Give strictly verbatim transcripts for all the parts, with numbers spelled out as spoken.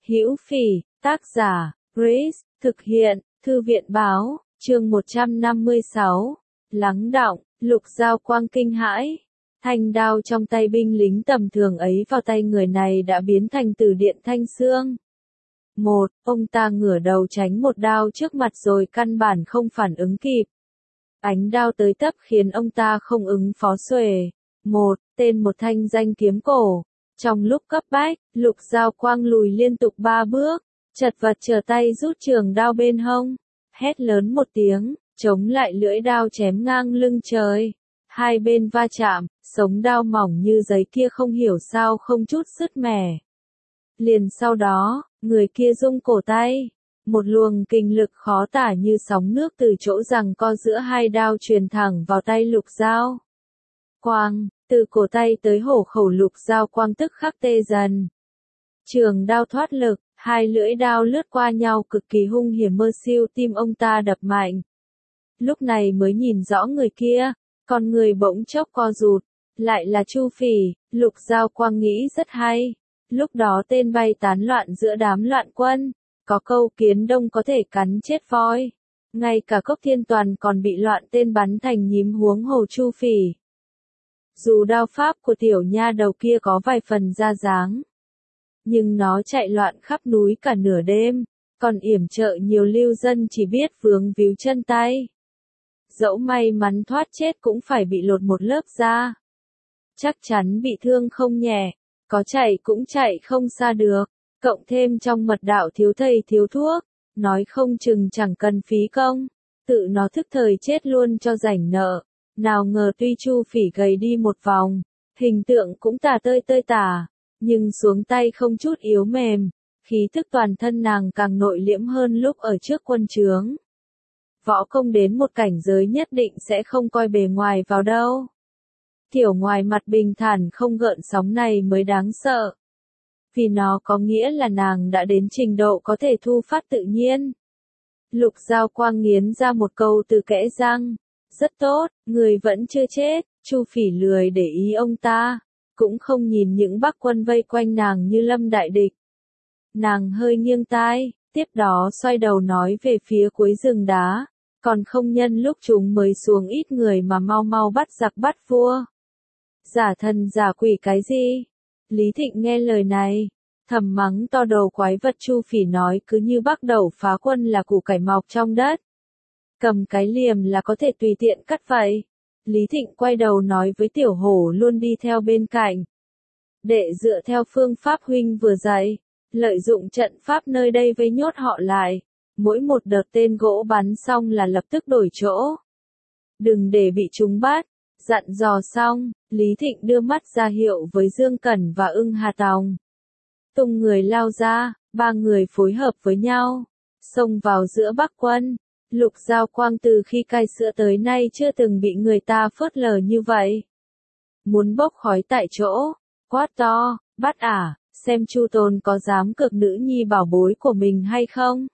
Hữu Phỉ, tác giả, Grace, thực hiện, Thư viện báo, chương một trăm năm mươi sáu, lắng đọng, Lục Giao Quang kinh hãi. Thanh đao trong tay binh lính tầm thường ấy vào tay người này đã biến thành từ điện thanh xương. Một, ông ta ngửa đầu tránh một đao trước mặt rồi căn bản không phản ứng kịp. Ánh đao tới tấp khiến ông ta không ứng phó xuể. Một, tên một thanh danh kiếm cổ. Trong lúc cấp bách, Lục Giao Quang lùi liên tục ba bước, chật vật trở tay rút trường đao bên hông, hét lớn một tiếng, chống lại lưỡi đao chém ngang lưng trời. Hai bên va chạm, sống đao mỏng như giấy kia không hiểu sao không chút sứt mẻ. Liền sau đó, người kia rung cổ tay. Một luồng kinh lực khó tả như sóng nước từ chỗ giằng co giữa hai đao truyền thẳng vào tay Lục Giao Quang, từ cổ tay tới hổ khẩu Lục Giao Quang tức khắc tê dần. Trường đao thoát lực, hai lưỡi đao lướt qua nhau cực kỳ hung hiểm mơ siêu tim ông ta đập mạnh. Lúc này mới nhìn rõ người kia, con người bỗng chốc co rụt, lại là Chu Phỉ. Lục Giao Quang nghĩ rất hay. Lúc đó tên bay tán loạn giữa đám loạn quân, có câu kiến đông có thể cắn chết voi. Ngay cả Cốc Thiên Toàn còn bị loạn tên bắn thành nhím huống hồ Chu Phỉ. Dù đao pháp của tiểu nha đầu kia có vài phần ra dáng, nhưng nó chạy loạn khắp núi cả nửa đêm, còn yểm trợ nhiều lưu dân chỉ biết vướng víu chân tay. Dẫu may mắn thoát chết cũng phải bị lột một lớp da. Chắc chắn bị thương không nhẹ, có chạy cũng chạy không xa được, cộng thêm trong mật đạo thiếu thầy thiếu thuốc, nói không chừng chẳng cần phí công, tự nó thức thời chết luôn cho rảnh nợ. Nào ngờ tuy Chu Phỉ gầy đi một vòng, hình tượng cũng tả tơi tơi tả, nhưng xuống tay không chút yếu mềm, khí thức toàn thân nàng càng nội liễm hơn lúc ở trước quân trướng. Võ công đến một cảnh giới nhất định sẽ không coi bề ngoài vào đâu. Kiểu ngoài mặt bình thản không gợn sóng này mới đáng sợ. Vì nó có nghĩa là nàng đã đến trình độ có thể thu phát tự nhiên. Lục Giao Quang nghiến ra một câu từ kẽ răng. Rất tốt, người vẫn chưa chết. Chu Phỉ lười để ý ông ta, cũng không nhìn những bắc quân vây quanh nàng như lâm đại địch. Nàng hơi nghiêng tai, tiếp đó xoay đầu nói về phía cuối rừng đá, còn không nhân lúc chúng mới xuống ít người mà mau mau bắt giặc bắt vua. Giả thần giả quỷ cái gì? Lý Thịnh nghe lời này, thầm mắng to đầu quái vật. Chu Phỉ nói cứ như bắt đầu phá quân là củ cải mọc trong đất. Cầm cái liềm là có thể tùy tiện cắt vậy. Lý Thịnh quay đầu nói với tiểu hổ luôn đi theo bên cạnh. Đệ dựa theo phương pháp huynh vừa dạy, lợi dụng trận pháp nơi đây vây nhốt họ lại. Mỗi một đợt tên gỗ bắn xong là lập tức đổi chỗ. Đừng để bị chúng bắt. Dặn dò xong, Lý Thịnh đưa mắt ra hiệu với Dương Cẩn và Ưng Hà Tòng. Tung người lao ra, ba người phối hợp với nhau, xông vào giữa bắc quân. Lục Giao Quang từ khi cai sữa tới nay chưa từng bị người ta phớt lờ như vậy. Muốn bốc khói tại chỗ, quát to, bắt ả, xem Chu Tôn có dám cược nữ nhi bảo bối của mình hay không.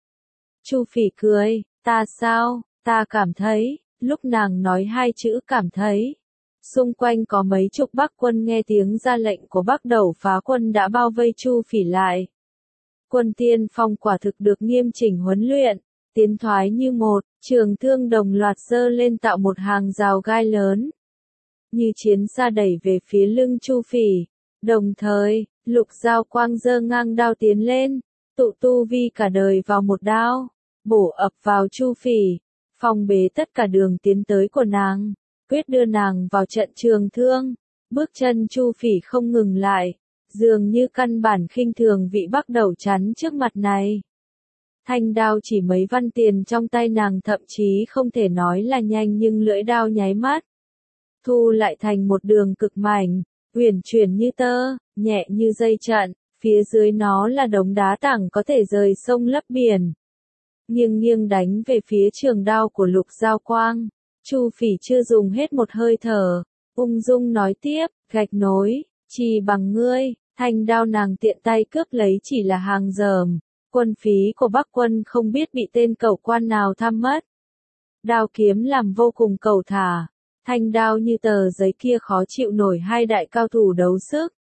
Chu Phỉ cười, ta sao, ta cảm thấy. Lúc nàng nói hai chữ cảm thấy, xung quanh có mấy chục bắc quân nghe tiếng ra lệnh của Bắc Đầu phá quân đã bao vây Chu Phỉ lại. Quân tiên phong quả thực được nghiêm chỉnh huấn luyện, tiến thoái như một, trường thương đồng loạt giơ lên tạo một hàng rào gai lớn. Như chiến xa đẩy về phía lưng Chu Phỉ, đồng thời, Lục Giao Quang giơ ngang đao tiến lên, tụ tu vi cả đời vào một đao, bổ ập vào Chu Phỉ. Phong bế tất cả đường tiến tới của nàng, quyết đưa nàng vào trận trường thương. Bước chân Chu Phỉ không ngừng lại, dường như căn bản khinh thường vị Bắc Đầu chắn trước mặt này. Thanh đao chỉ mấy văn tiền trong tay nàng thậm chí không thể nói là nhanh, nhưng lưỡi đao nháy mắt thu lại thành một đường cực mảnh, uyển chuyển như tơ, nhẹ như dây trận, phía dưới nó là đống đá tảng có thể rời sông lấp biển. Nghiêng nghiêng đánh về phía trường đao của Lục Giao Quang. Chu Phỉ chưa dùng hết một hơi thở, ung dung nói tiếp, gạch nối, chỉ bằng ngươi. Thanh đao nàng tiện tay cướp lấy chỉ là hàng dởm, quân phí của Bắc quân không biết bị tên cẩu quan nào tham mất. Đao kiếm làm vô cùng cẩu thả, thanh đao như tờ giấy kia khó chịu nổi hai đại cao thủ đấu sức.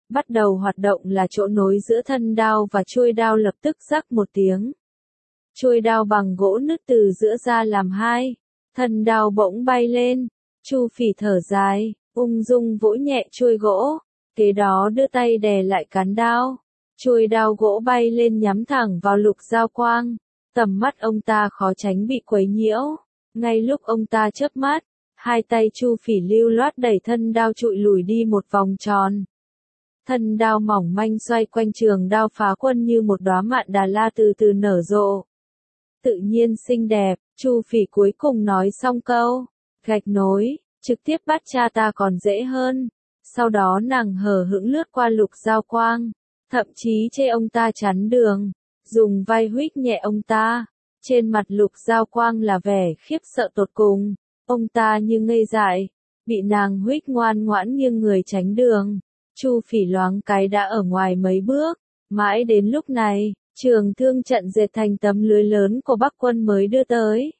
bắt đầu hoạt động là chỗ nối giữa thân đao và chuôi đao lập tức rắc một tiếng. Chuôi đao bằng gỗ nứt từ giữa ra làm hai, thân đao bỗng bay lên, Chu Phỉ thở dài, ung dung vỗ nhẹ chuôi gỗ, kế đó đưa tay đè lại cán đao. Chuôi đao gỗ bay lên nhắm thẳng vào Lục Giao Quang, tầm mắt ông ta khó tránh bị quấy nhiễu. Ngay lúc ông ta chớp mắt, hai tay Chu Phỉ lưu loát đẩy thân đao trụi lùi đi một vòng tròn. Thân đao mỏng manh xoay quanh trường đao phá quân như một đóa mạn đà la từ từ nở rộ. Tự nhiên xinh đẹp, Chu Phỉ cuối cùng nói xong câu, gạch nối, trực tiếp bắt cha ta còn dễ hơn. Sau đó nàng hờ hững lướt qua Lục Giao Quang, thậm chí chê ông ta chắn đường, dùng vai huých nhẹ ông ta. Trên mặt Lục Giao Quang là vẻ khiếp sợ tột cùng, ông ta như ngây dại, bị nàng huých ngoan ngoãn nghiêng người tránh đường. Chu Phỉ loáng cái đã ở ngoài mấy bước, mãi đến lúc này, trường thương trận dệt thành tấm lưới lớn của Bắc Quân mới đưa tới.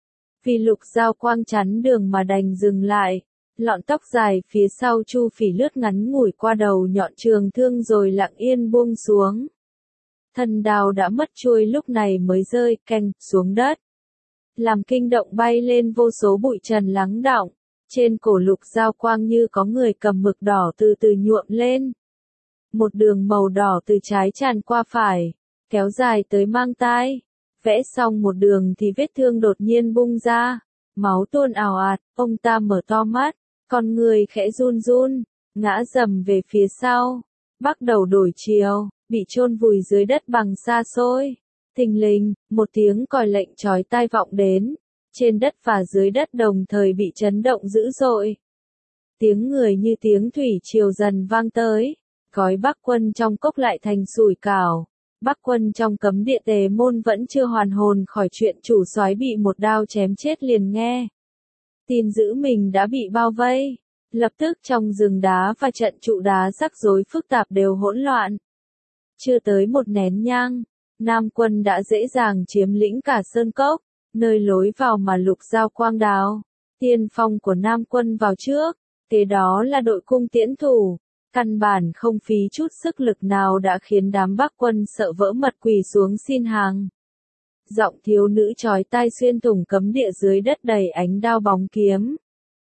Vì Lục Giao Quang chắn đường mà đành dừng lại, lọn tóc dài phía sau Chu Phỉ lướt ngắn ngủi qua đầu nhọn trường thương rồi lặng yên buông xuống. Thân đao đã mất chuôi lúc này mới rơi canh xuống đất, làm kinh động bay lên vô số bụi trần lắng đọng. Trên cổ Lục Giao Quang như có người cầm mực đỏ từ từ nhuộm lên. Một đường màu đỏ từ trái tràn qua phải, kéo dài tới mang tai. Vẽ xong một đường thì vết thương đột nhiên bung ra, máu tuôn ào ạt, ông ta mở to mắt, con người khẽ run run, ngã dầm về phía sau, bắt đầu đổi chiều, bị chôn vùi dưới đất bằng xa xôi. Thình lình, một tiếng còi lệnh chói tai vọng đến. Trên đất và dưới đất đồng thời bị chấn động dữ dội. Tiếng người như tiếng thủy triều dần vang tới, gói Bắc Quân trong cốc lại thành sủi cảo. Bắc Quân trong cấm địa Tề Môn vẫn chưa hoàn hồn khỏi chuyện chủ soái bị một đao chém chết liền nghe. Tin dữ mình đã bị bao vây, lập tức trong rừng đá và trận trụ đá rắc rối phức tạp đều hỗn loạn. Chưa tới một nén nhang, Nam Quân đã dễ dàng chiếm lĩnh cả sơn cốc. Nơi lối vào mà Lục Giao Quang đào, tiên phong của Nam Quân vào trước, kế đó là đội cung tiễn thủ, căn bản không phí chút sức lực nào đã khiến đám Bắc Quân sợ vỡ mật quỳ xuống xin hàng. Giọng thiếu nữ chói tai xuyên thủng cấm địa dưới đất đầy ánh đao bóng kiếm.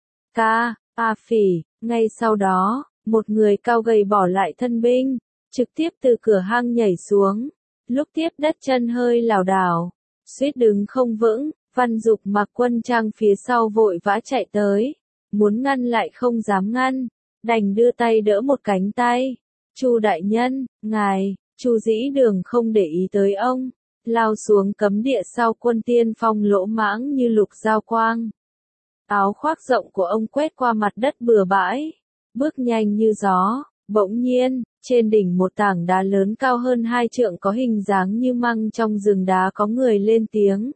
Ca, A Phỉ, ngay sau đó, một người cao gầy bỏ lại thân binh, trực tiếp từ cửa hang nhảy xuống, lúc tiếp đất chân hơi lảo đảo. Suýt đứng không vững, Văn Dục mặc quân trang phía sau vội vã chạy tới, muốn ngăn lại không dám ngăn, đành đưa tay đỡ một cánh tay. Chu đại nhân, ngài, Chu Dĩ Đường không để ý tới ông, lao xuống cấm địa sau quân tiên phong lỗ mãng như Lục Giao Quang. Áo khoác rộng của ông quét qua mặt đất bừa bãi, bước nhanh như gió, bỗng nhiên. Trên đỉnh một tảng đá lớn cao hơn hai trượng có hình dáng như măng trong rừng đá có người lên tiếng.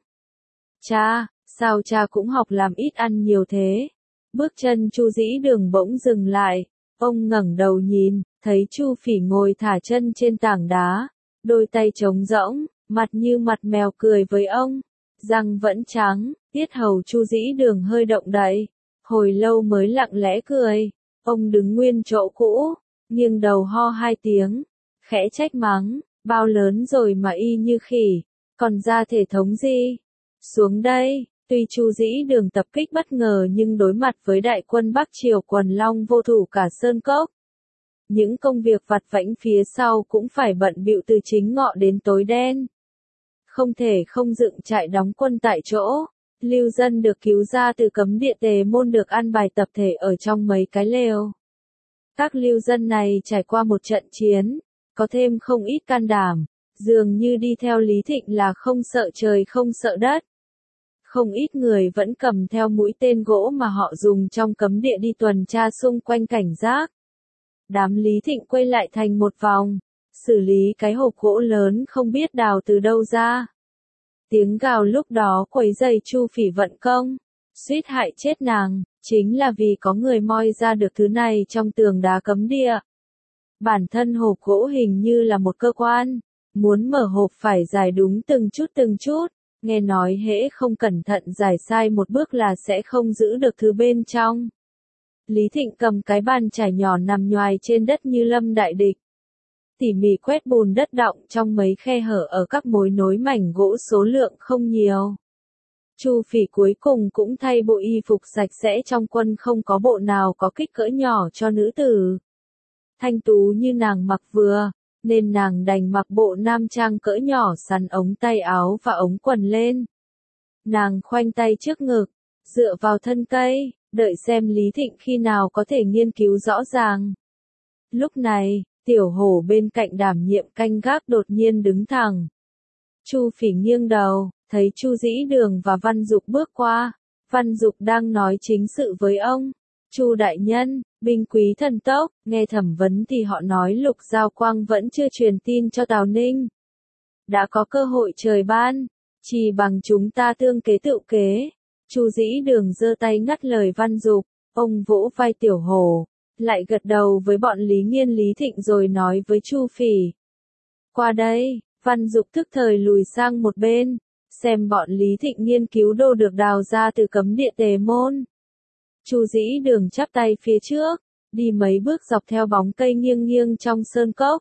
Cha, sao cha cũng học làm ít ăn nhiều thế? Bước chân Chu Dĩ Đường bỗng dừng lại, ông ngẩng đầu nhìn, thấy Chu Phỉ ngồi thả chân trên tảng đá, đôi tay trống rỗng, mặt như mặt mèo cười với ông, răng vẫn trắng, tiết hầu Chu Dĩ Đường hơi động đậy, hồi lâu mới lặng lẽ cười, ông đứng nguyên chỗ cũ. Nghiêng đầu ho hai tiếng, khẽ trách mắng, bao lớn rồi mà y như khỉ, còn ra thể thống gì? Xuống đây, tuy Chu Dĩ Đường tập kích bất ngờ nhưng đối mặt với đại quân Bắc Triều quần long vô thủ cả sơn cốc. Những công việc vặt vãnh phía sau cũng phải bận bịu từ chính ngọ đến tối đen. Không thể không dựng trại đóng quân tại chỗ, lưu dân được cứu ra từ cấm địa Tề Môn được ăn bài tập thể ở trong mấy cái lều. Các lưu dân này trải qua một trận chiến, có thêm không ít can đảm, dường như đi theo Lý Thịnh là không sợ trời không sợ đất. Không ít người vẫn cầm theo mũi tên gỗ mà họ dùng trong cấm địa đi tuần tra xung quanh cảnh giác. Đám Lý Thịnh quay lại thành một vòng, xử lý cái hộp gỗ lớn không biết đào từ đâu ra. Tiếng gào lúc đó quấy rầy Chu Phỉ vận công, suýt hại chết nàng. Chính là vì có người moi ra được thứ này trong tường đá cấm địa. Bản thân hộp gỗ hình như là một cơ quan, muốn mở hộp phải giải đúng từng chút từng chút, nghe nói hễ không cẩn thận giải sai một bước là sẽ không giữ được thứ bên trong. Lý Thịnh cầm cái bàn chải nhỏ nằm nhoài trên đất như lâm đại địch. Tỉ mỉ quét bùn đất đọng trong mấy khe hở ở các mối nối mảnh gỗ số lượng không nhiều. Chu Phỉ cuối cùng cũng thay bộ y phục sạch sẽ trong quân, không có bộ nào có kích cỡ nhỏ cho nữ tử. Thanh tú như nàng mặc vừa, nên nàng đành mặc bộ nam trang cỡ nhỏ sắn ống tay áo và ống quần lên. Nàng khoanh tay trước ngực, dựa vào thân cây, đợi xem Lý Thịnh khi nào có thể nghiên cứu rõ ràng. Lúc này, Tiểu Hổ bên cạnh đảm nhiệm canh gác đột nhiên đứng thẳng. Chu Phỉ nghiêng đầu, thấy Chu Dĩ Đường và Văn Dục bước qua. Văn Dục đang nói chính sự với ông. Chu đại nhân, binh quý thần tốc, nghe thẩm vấn thì họ nói Lục Giao Quang vẫn chưa truyền tin cho Tào Ninh. Đã có cơ hội trời ban, chỉ bằng chúng ta tương kế tự kế. Chu Dĩ Đường giơ tay ngắt lời Văn Dục, ông vỗ vai Tiểu Hổ, lại gật đầu với bọn Lý Nghiên Lý Thịnh rồi nói với Chu Phỉ. Qua đây, Văn Dục thức thời lùi sang một bên, xem bọn Lý Thịnh nghiên cứu đồ được đào ra từ cấm địa Tề Môn. Chu Dĩ Đường chắp tay phía trước, đi mấy bước dọc theo bóng cây nghiêng nghiêng trong sơn cốc.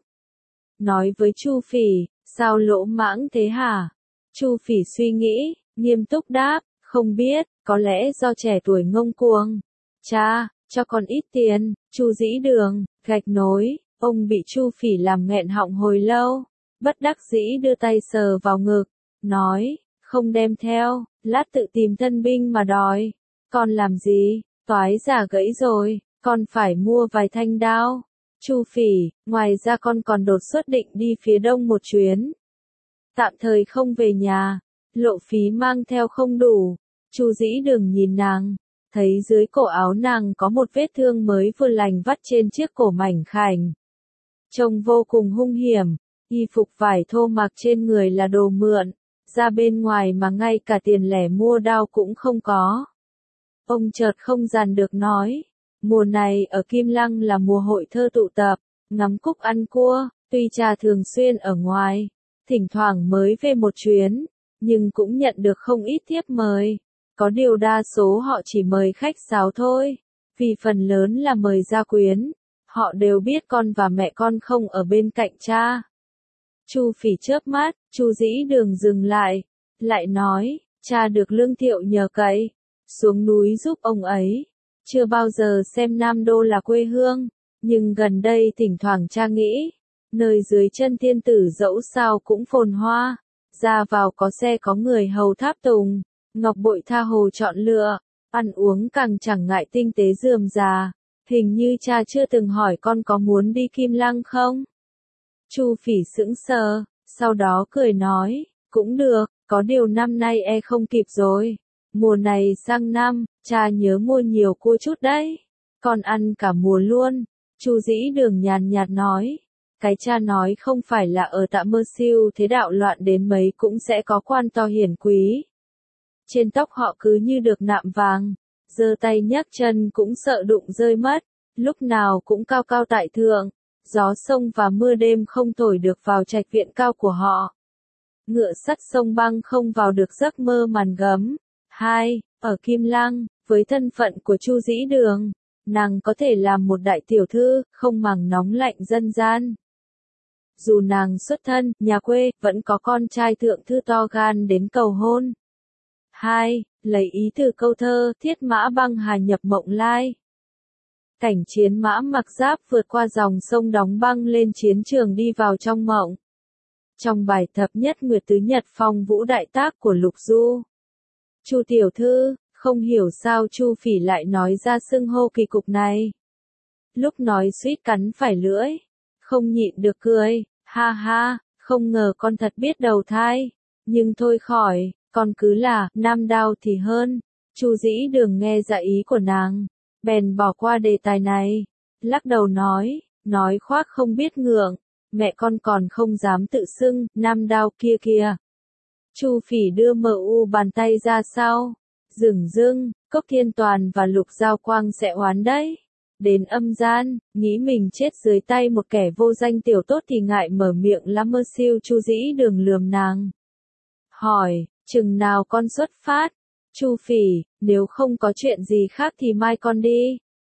Nói với Chu Phỉ, sao lỗ mãng thế hả? Chu Phỉ suy nghĩ, nghiêm túc đáp, không biết, có lẽ do trẻ tuổi ngông cuồng. Cha, cho con ít tiền. Chu Dĩ Đường, gạch nối, ông bị Chu Phỉ làm nghẹn họng hồi lâu, bất đắc dĩ đưa tay sờ vào ngực, nói, không đem theo, lát tự tìm thân binh mà đòi. Con làm gì? Toái giả gãy rồi, con phải mua vài thanh đao. Chu Phỉ, ngoài ra con còn đột xuất định đi phía đông một chuyến. Tạm thời không về nhà, lộ phí mang theo không đủ. Chu Dĩ Đường nhìn nàng, thấy dưới cổ áo nàng có một vết thương mới vừa lành vắt trên chiếc cổ mảnh khảnh. Trông vô cùng hung hiểm, y phục vải thô mặc trên người là đồ mượn, ra bên ngoài mà ngay cả tiền lẻ mua đao cũng không có. Ông chợt không dằn được nói, mùa này ở Kim Lăng là mùa hội thơ tụ tập, ngắm cúc ăn cua, tuy cha thường xuyên ở ngoài, thỉnh thoảng mới về một chuyến, nhưng cũng nhận được không ít thiếp mời. Có điều đa số họ chỉ mời khách sáo thôi, vì phần lớn là mời gia quyến. Họ đều biết con và mẹ con không ở bên cạnh cha. Chu Phỉ chớp mắt, Chu Dĩ Đường dừng lại, lại nói, cha được Lương Thiệu nhờ cậy, xuống núi giúp ông ấy. Chưa bao giờ xem Nam Đô là quê hương, nhưng gần đây thỉnh thoảng cha nghĩ, nơi dưới chân thiên tử dẫu sao cũng phồn hoa, ra vào có xe có người hầu tháp tùng, ngọc bội tha hồ chọn lựa, ăn uống càng chẳng ngại tinh tế rườm rà. Hình như cha chưa từng hỏi con có muốn đi Kim Lăng không? Chu Phỉ sững sờ, sau đó cười nói, cũng được, có điều năm nay e không kịp rồi. Mùa này sang năm, cha nhớ mua nhiều cua chút đấy. Con ăn cả mùa luôn. Chu Dĩ Đường nhàn nhạt nói. Cái cha nói không phải là ở Tạ Mơ Siêu thế đạo loạn đến mấy cũng sẽ có quan to hiển quý. Trên tóc họ cứ như được nạm vàng. Giơ tay nhấc chân cũng sợ đụng rơi mất. Lúc nào cũng cao cao tại thượng. Gió sông và mưa đêm không thổi được vào trạch viện cao của họ. Ngựa sắt sông băng không vào được giấc mơ màn gấm. Hai, ở Kim Lăng, với thân phận của Chu Dĩ Đường, nàng có thể làm một đại tiểu thư, không màng nóng lạnh dân gian. Dù nàng xuất thân, nhà quê, vẫn có con trai thượng thư to gan đến cầu hôn. Hai, lấy ý từ câu thơ, thiết mã băng hà nhập mộng lai. Cảnh chiến mã mặc giáp vượt qua dòng sông đóng băng lên chiến trường đi vào trong mộng. Trong bài thập nhất Nguyệt Tứ Nhật Phong Vũ Đại Tác của Lục Du. Chu tiểu thư, không hiểu sao Chu Phỉ lại nói ra xưng hô kỳ cục này. Lúc nói suýt cắn phải lưỡi, không nhịn được cười, ha ha, không ngờ con thật biết đầu thai, nhưng thôi khỏi, con cứ là, nam đao thì hơn. Chu Dĩ Đường nghe ra ý của nàng, bèn bỏ qua đề tài này, lắc đầu nói, nói khoác không biết ngượng, mẹ con còn không dám tự xưng, nam đao kia kìa. Chu Phỉ đưa mờ u bàn tay ra sau, dửng dưng, Cốc Thiên Toàn và Lục Giao Quang sẽ oán đấy. Đến âm gian, nghĩ mình chết dưới tay một kẻ vô danh tiểu tốt thì ngại mở miệng lắm. Mơ Siêu Chu Dĩ Đường lườm nàng. Hỏi, chừng nào con xuất phát? Chu Phỉ, nếu không có chuyện gì khác thì mai con đi.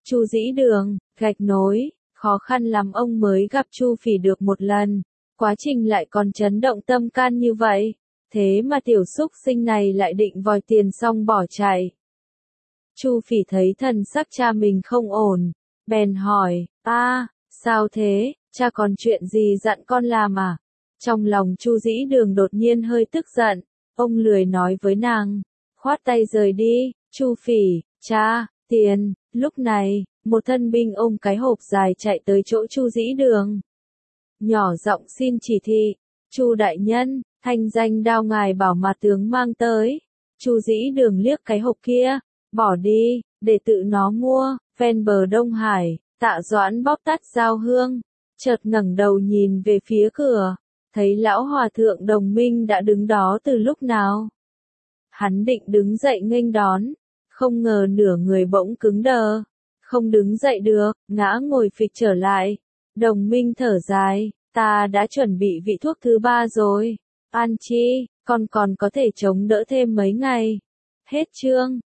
Chu Dĩ Đường, gạch nối, khó khăn lắm ông mới gặp Chu Phỉ được một lần, quá trình lại còn chấn động tâm can như vậy, thế mà tiểu xúc sinh này lại định vòi tiền xong bỏ chạy. Chu Phỉ thấy thần sắc cha mình không ổn, bèn hỏi, a, sao thế, cha còn chuyện gì dặn con làm à? Trong lòng Chu Dĩ Đường đột nhiên hơi tức giận, ông lười nói với nàng, khoát tay rời đi. Chu Phỉ, cha, tiền. Lúc này, một thân binh ôm cái hộp dài chạy tới chỗ Chu Dĩ Đường. Nhỏ giọng xin chỉ thị, Chu đại nhân, thanh danh đao ngài bảo mà tướng mang tới. Chu Dĩ Đường liếc cái hộp kia, bỏ đi, để tự nó mua. Ven bờ Đông Hải, Tạ Doãn bóp tắt dao hương, chợt ngẩng đầu nhìn về phía cửa, thấy lão hòa thượng Đồng Minh đã đứng đó từ lúc nào. Hắn định đứng dậy nghênh đón, không ngờ nửa người bỗng cứng đờ, không đứng dậy được, ngã ngồi phịch trở lại. Đồng Minh thở dài, ta đã chuẩn bị vị thuốc thứ ba rồi, An Chi, con còn có thể chống đỡ thêm mấy ngày. Hết chương.